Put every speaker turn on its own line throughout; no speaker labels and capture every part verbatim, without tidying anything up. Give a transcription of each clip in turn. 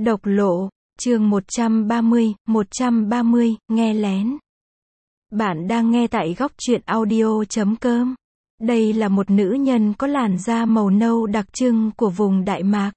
Độc lộ, chương một trăm ba mươi, một trăm ba mươi, nghe lén. Bạn đang nghe tại góc truyện audio chấm com. Đây là một nữ nhân có làn da màu nâu đặc trưng của vùng Đại Mạc.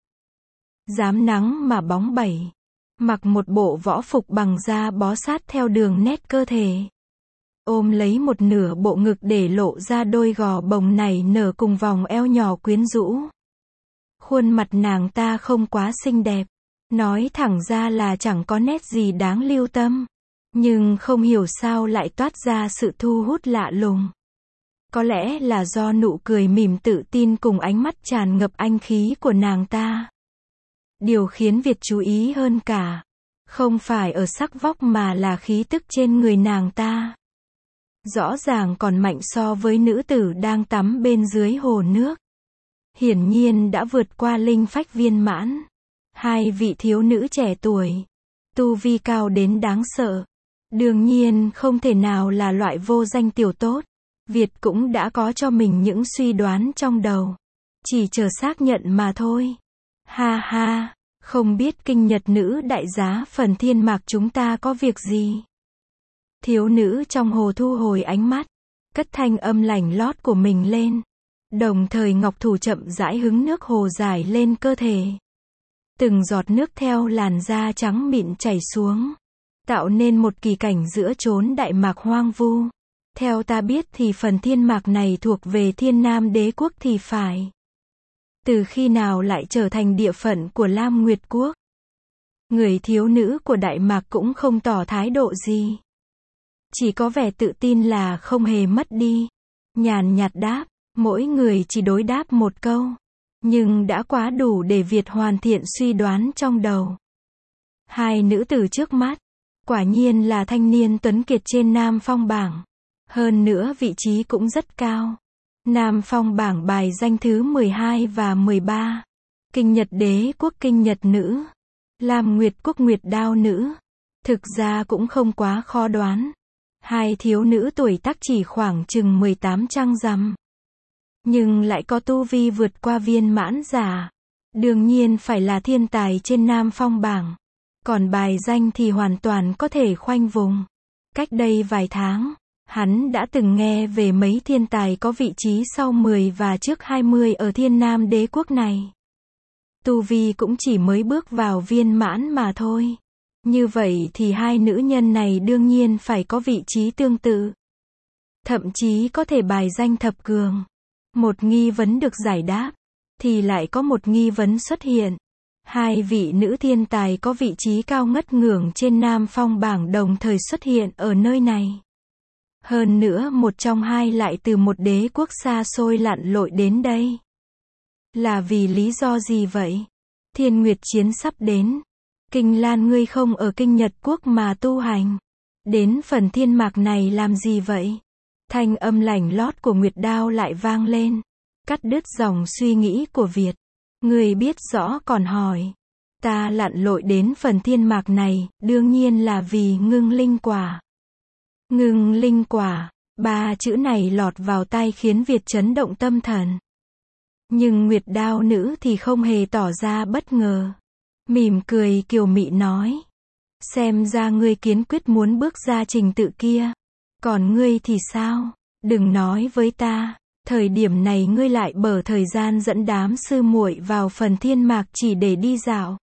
Rám nắng mà bóng bẩy. Mặc một bộ võ phục bằng da bó sát theo đường nét cơ thể. Ôm lấy một nửa bộ ngực để lộ ra đôi gò bồng nảy nở cùng vòng eo nhỏ quyến rũ. Khuôn mặt nàng ta không quá xinh đẹp. Nói thẳng ra là chẳng có nét gì đáng lưu tâm. Nhưng không hiểu sao lại toát ra sự thu hút lạ lùng. Có lẽ là do nụ cười mỉm tự tin cùng ánh mắt tràn ngập anh khí của nàng ta. Điều khiến Việt chú ý hơn cả, không phải ở sắc vóc mà là khí tức trên người nàng ta. Rõ ràng còn mạnh so với nữ tử đang tắm bên dưới hồ nước. Hiển nhiên đã vượt qua linh phách viên mãn. Hai vị thiếu nữ trẻ tuổi, tu vi cao đến đáng sợ. Đương nhiên không thể nào là loại vô danh tiểu tốt. Việt cũng đã có cho mình những suy đoán trong đầu. Chỉ chờ xác nhận mà thôi. Ha ha, không biết kinh nhật nữ đại giá phần thiên mạc chúng ta có việc gì. Thiếu nữ trong hồ thu hồi ánh mắt, cất thanh âm lành lót của mình lên. Đồng thời ngọc thủ chậm rãi hứng nước hồ dài lên cơ thể. Từng giọt nước theo làn da trắng mịn chảy xuống, tạo nên một kỳ cảnh giữa chốn Đại Mạc hoang vu. Theo ta biết thì phần thiên mạc này thuộc về Thiên Nam Đế quốc thì phải. Từ khi nào lại trở thành địa phận của Lam Nguyệt quốc? Người thiếu nữ của Đại Mạc cũng không tỏ thái độ gì. Chỉ có vẻ tự tin là không hề mất đi. Nhàn nhạt đáp, mỗi người chỉ đối đáp một câu. Nhưng đã quá đủ để Việt hoàn thiện suy đoán trong đầu. Hai nữ tử trước mắt, quả nhiên là thanh niên tuấn kiệt trên Nam Phong bảng. Hơn nữa vị trí cũng rất cao. Nam Phong bảng bài danh thứ mười hai và mười ba. Kinh Nhật Đế quốc Kinh Nhật nữ. Lam Nguyệt quốc Nguyệt Đao nữ. Thực ra cũng không quá khó đoán. Hai thiếu nữ tuổi tác chỉ khoảng chừng mười tám trăng rằm. Nhưng lại có tu vi vượt qua viên mãn giả. Đương nhiên phải là thiên tài trên Nam Phong bảng. Còn bài danh thì hoàn toàn có thể khoanh vùng. Cách đây vài tháng, hắn đã từng nghe về mấy thiên tài có vị trí sau mười và trước hai mươi ở Thiên Nam Đế quốc này. Tu vi cũng chỉ mới bước vào viên mãn mà thôi. Như vậy thì hai nữ nhân này đương nhiên phải có vị trí tương tự. Thậm chí có thể bài danh thập cường. Một nghi vấn được giải đáp, thì lại có một nghi vấn xuất hiện. Hai vị nữ thiên tài có vị trí cao ngất ngưởng trên Nam Phong bảng đồng thời xuất hiện ở nơi này. Hơn nữa một trong hai lại từ một đế quốc xa xôi lặn lội đến đây. Là vì lý do gì vậy? Thiên Nguyệt chiến sắp đến. Kinh Lan ngươi không ở Kinh Nhật quốc mà tu hành. Đến phần thiên mạc này làm gì vậy? Thanh âm lành lót của Nguyệt Đao lại vang lên, cắt đứt dòng suy nghĩ của Việt. Người biết rõ còn hỏi. Ta lặn lội đến phần thiên mạc này, đương nhiên là vì ngưng linh quả. Ngưng linh quả, ba chữ này lọt vào tai khiến Việt chấn động tâm thần. Nhưng Nguyệt Đao nữ thì không hề tỏ ra bất ngờ. Mỉm cười kiều mị nói. Xem ra ngươi kiến quyết muốn bước ra trình tự kia. Còn ngươi thì sao? Đừng nói với ta, thời điểm này ngươi lại bở thời gian dẫn đám sư muội vào phần thiên mạc chỉ để đi dạo.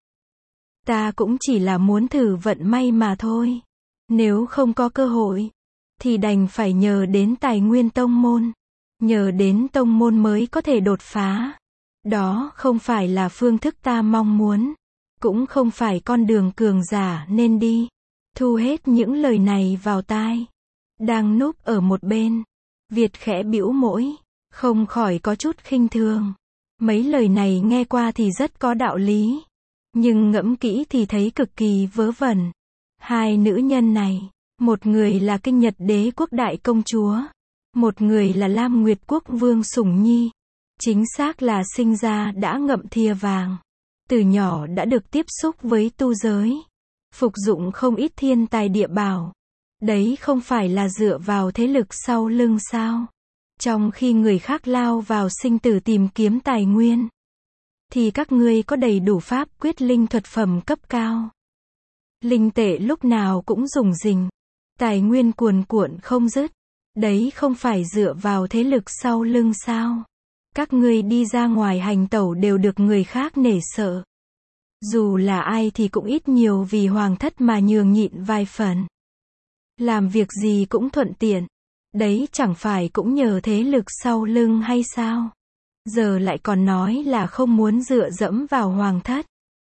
Ta cũng chỉ là muốn thử vận may mà thôi. Nếu không có cơ hội, thì đành phải nhờ đến tài nguyên tông môn. Nhờ đến tông môn mới có thể đột phá. Đó không phải là phương thức ta mong muốn. Cũng không phải con đường cường giả nên đi. Thu hết những lời này vào tai. Đang núp ở một bên, Việt khẽ bĩu môi, không khỏi có chút khinh thường. Mấy lời này nghe qua thì rất có đạo lý, nhưng ngẫm kỹ thì thấy cực kỳ vớ vẩn. Hai nữ nhân này, một người là Kinh Nhật Đế quốc đại công chúa, một người là Lam Nguyệt quốc vương sủng nhi. Chính xác là sinh ra đã ngậm thìa vàng, từ nhỏ đã được tiếp xúc với tu giới, phục dụng không ít thiên tài địa bảo. Đấy không phải là dựa vào thế lực sau lưng sao? Trong khi người khác lao vào sinh tử tìm kiếm tài nguyên, thì các ngươi có đầy đủ pháp quyết linh thuật phẩm cấp cao. Linh tệ lúc nào cũng rủng rỉnh, tài nguyên cuồn cuộn không dứt. Đấy không phải dựa vào thế lực sau lưng sao? Các ngươi đi ra ngoài hành tẩu đều được người khác nể sợ. Dù là ai thì cũng ít nhiều vì hoàng thất mà nhường nhịn vài phần. Làm việc gì cũng thuận tiện. Đấy chẳng phải cũng nhờ thế lực sau lưng hay sao? Giờ lại còn nói là không muốn dựa dẫm vào hoàng thất.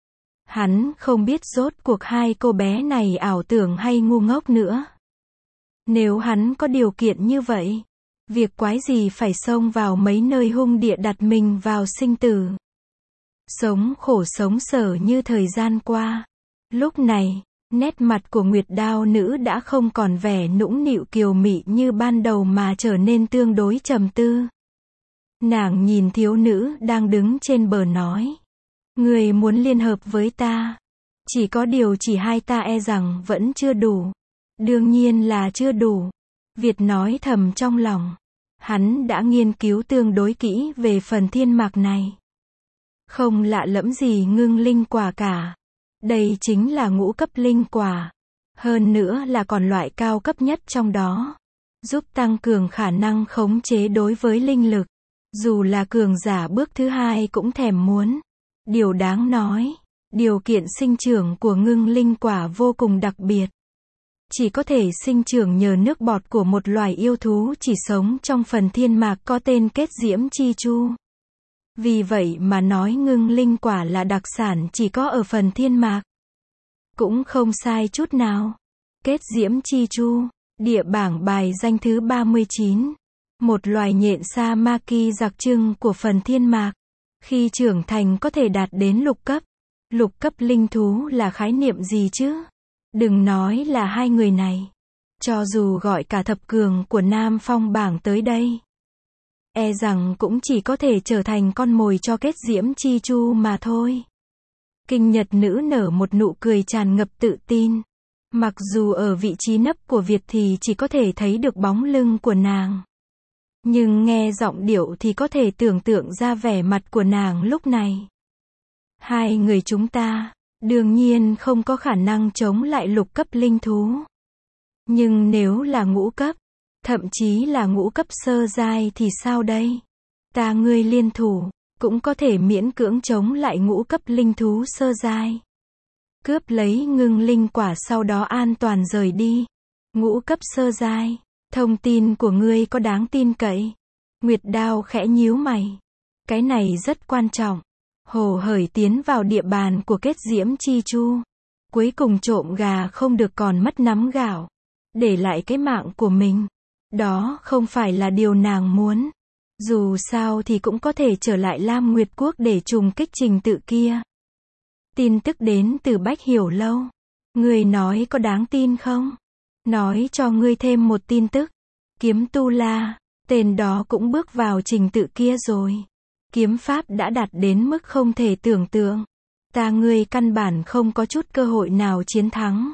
Hắn không biết rốt cuộc hai cô bé này ảo tưởng hay ngu ngốc nữa. Nếu hắn có điều kiện như vậy, việc quái gì phải xông vào mấy nơi hung địa đặt mình vào sinh tử. Sống khổ sống sở như thời gian qua. Lúc này, nét mặt của Nguyệt Đao nữ đã không còn vẻ nũng nịu kiều mị như ban đầu mà trở nên tương đối trầm tư. Nàng nhìn thiếu nữ đang đứng trên bờ nói. Người muốn liên hợp với ta. Chỉ có điều chỉ hai ta e rằng vẫn chưa đủ. Đương nhiên là chưa đủ. Việt nói thầm trong lòng. Hắn đã nghiên cứu tương đối kỹ về phần thiên mạc này. Không lạ lẫm gì ngưng linh quả cả. Đây chính là ngũ cấp linh quả. Hơn nữa là còn loại cao cấp nhất trong đó. Giúp tăng cường khả năng khống chế đối với linh lực. Dù là cường giả bước thứ hai cũng thèm muốn. Điều đáng nói, điều kiện sinh trưởng của ngưng linh quả vô cùng đặc biệt. Chỉ có thể sinh trưởng nhờ nước bọt của một loài yêu thú chỉ sống trong phần thiên mạc có tên kết diễm chi chu. Vì vậy mà nói ngưng linh quả là đặc sản chỉ có ở phần thiên mạc. Cũng không sai chút nào. Kết diễm chi chu, địa bảng bài danh thứ ba mươi chín. Một loài nhện sa ma ki đặc trưng của phần thiên mạc. Khi trưởng thành có thể đạt đến lục cấp. Lục cấp linh thú là khái niệm gì chứ? Đừng nói là hai người này. Cho dù gọi cả thập cường của Nam Phong bảng tới đây. E rằng cũng chỉ có thể trở thành con mồi cho kết diễm chi chu mà thôi. Kinh Nhật nữ nở một nụ cười tràn ngập tự tin. Mặc dù ở vị trí nấp của Việt thì chỉ có thể thấy được bóng lưng của nàng. Nhưng nghe giọng điệu thì có thể tưởng tượng ra vẻ mặt của nàng lúc này. Hai người chúng ta, đương nhiên không có khả năng chống lại lục cấp linh thú. Nhưng nếu là ngũ cấp, thậm chí là ngũ cấp sơ giai thì sao đây? Ta ngươi liên thủ, cũng có thể miễn cưỡng chống lại ngũ cấp linh thú sơ giai. Cướp lấy ngưng linh quả sau đó an toàn rời đi. Ngũ cấp sơ giai, thông tin của ngươi có đáng tin cậy? Nguyệt Đao khẽ nhíu mày. Cái này rất quan trọng. Hồ hởi tiến vào địa bàn của kết diễm chi chu. Cuối cùng trộm gà không được còn mất nắm gạo. Để lại cái mạng của mình. Đó không phải là điều nàng muốn. Dù sao thì cũng có thể trở lại Lam Nguyệt Quốc để trùng kích trình tự kia. Tin tức đến từ Bách Hiểu Lâu. Ngươi nói có đáng tin không? Nói cho ngươi thêm một tin tức. Kiếm Tu La, tên đó cũng bước vào trình tự kia rồi. Kiếm pháp đã đạt đến mức không thể tưởng tượng. Ta ngươi căn bản không có chút cơ hội nào chiến thắng.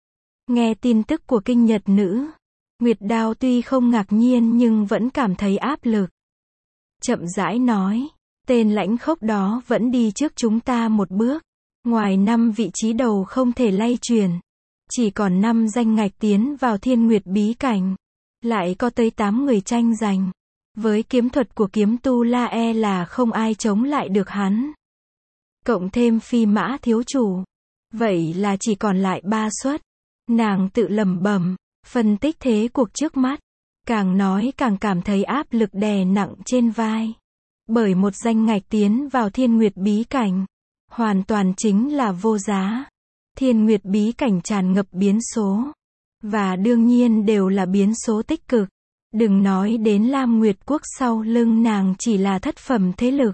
Nghe tin tức của Kinh Nhật nữ, Nguyệt Đao tuy không ngạc nhiên nhưng vẫn cảm thấy áp lực. Chậm rãi nói, tên lãnh khốc đó vẫn đi trước chúng ta một bước. Ngoài năm vị trí đầu không thể lay chuyển, chỉ còn năm danh ngạch tiến vào Thiên Nguyệt bí cảnh. Lại có tới tám người tranh giành. Với kiếm thuật của kiếm Tu La e là không ai chống lại được hắn. Cộng thêm Phi Mã thiếu chủ. Vậy là chỉ còn lại ba suất. Nàng tự lẩm bẩm, phân tích thế cuộc trước mắt. Càng nói càng cảm thấy áp lực đè nặng trên vai. Bởi một danh ngạch tiến vào Thiên Nguyệt bí cảnh. Hoàn toàn chính là vô giá. Thiên Nguyệt bí cảnh tràn ngập biến số. Và đương nhiên đều là biến số tích cực. Đừng nói đến Lam Nguyệt Quốc sau lưng nàng chỉ là thất phẩm thế lực.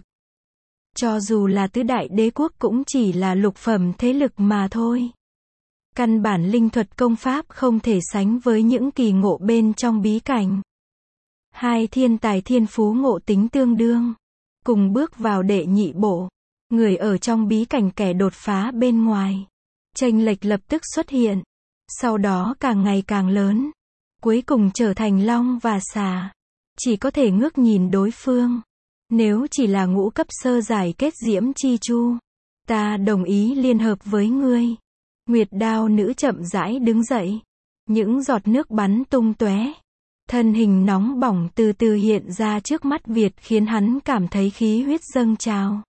Cho dù là tứ đại đế quốc cũng chỉ là lục phẩm thế lực mà thôi. Căn bản linh thuật công pháp không thể sánh với những kỳ ngộ bên trong bí cảnh. Hai thiên tài thiên phú ngộ tính tương đương. Cùng bước vào đệ nhị bộ. Người ở trong bí cảnh kẻ đột phá bên ngoài. Chênh lệch lập tức xuất hiện. Sau đó càng ngày càng lớn. Cuối cùng trở thành long và xà. Chỉ có thể ngước nhìn đối phương. Nếu chỉ là ngũ cấp sơ giải kết diễm chi chu, ta đồng ý liên hợp với ngươi. Nguyệt đao nữ chậm rãi đứng dậy. Những giọt nước bắn tung tóe. Thân hình nóng bỏng từ từ hiện ra trước mắt Việt khiến hắn cảm thấy khí huyết dâng trào.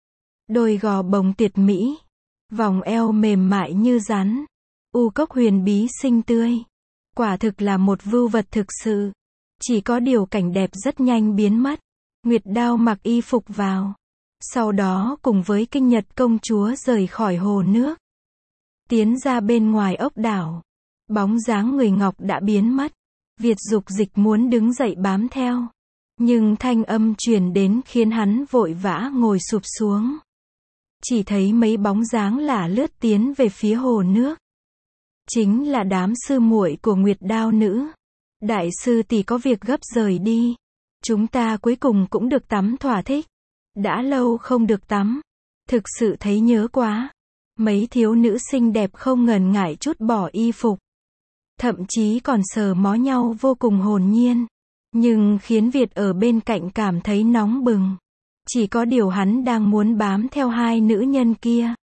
Đôi gò bồng tuyệt mỹ. Vòng eo mềm mại như rắn. U cốc huyền bí xinh tươi. Quả thực là một vưu vật thực sự. Chỉ có điều cảnh đẹp rất nhanh biến mất. Nguyệt đao mặc y phục vào. Sau đó cùng với Kinh Nhật công chúa rời khỏi hồ nước. Tiến ra bên ngoài ốc đảo. Bóng dáng người ngọc đã biến mất. Việt dục dịch muốn đứng dậy bám theo. Nhưng thanh âm truyền đến khiến hắn vội vã ngồi sụp xuống. Chỉ thấy mấy bóng dáng lả lướt tiến về phía hồ nước. Chính là đám sư muội của Nguyệt đao nữ. Đại sư tỷ có việc gấp rời đi. Chúng ta cuối cùng cũng được tắm thỏa thích. Đã lâu không được tắm. Thực sự thấy nhớ quá. Mấy thiếu nữ xinh đẹp không ngần ngại chút bỏ y phục. Thậm chí còn sờ mó nhau vô cùng hồn nhiên. Nhưng khiến Việt ở bên cạnh cảm thấy nóng bừng. Chỉ có điều hắn đang muốn bám theo hai nữ nhân kia.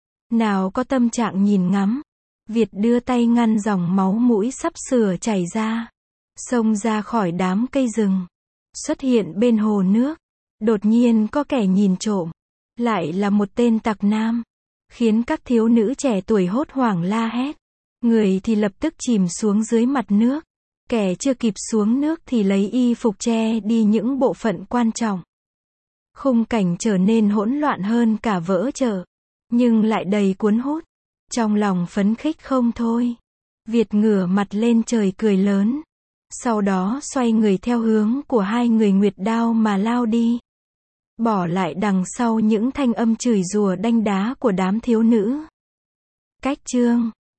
Nào có tâm trạng nhìn ngắm. Việt đưa tay ngăn dòng máu mũi sắp sửa chảy ra. Xông ra khỏi đám cây rừng. Xuất hiện bên hồ nước. Đột nhiên có kẻ nhìn trộm. Lại là một tên tặc nam. Khiến các thiếu nữ trẻ tuổi hốt hoảng la hét. Người thì lập tức chìm xuống dưới mặt nước. Kẻ chưa kịp xuống nước thì lấy y phục che đi những bộ phận quan trọng. Khung cảnh trở nên hỗn loạn hơn cả vỡ chợ. Nhưng lại đầy cuốn hút. Trong lòng phấn khích không thôi. Việt ngửa mặt lên trời cười lớn. Sau đó xoay người theo hướng của hai người Nguyệt đao mà lao đi. Bỏ lại đằng sau những thanh âm chửi rủa đanh đá của đám thiếu nữ. Cách chương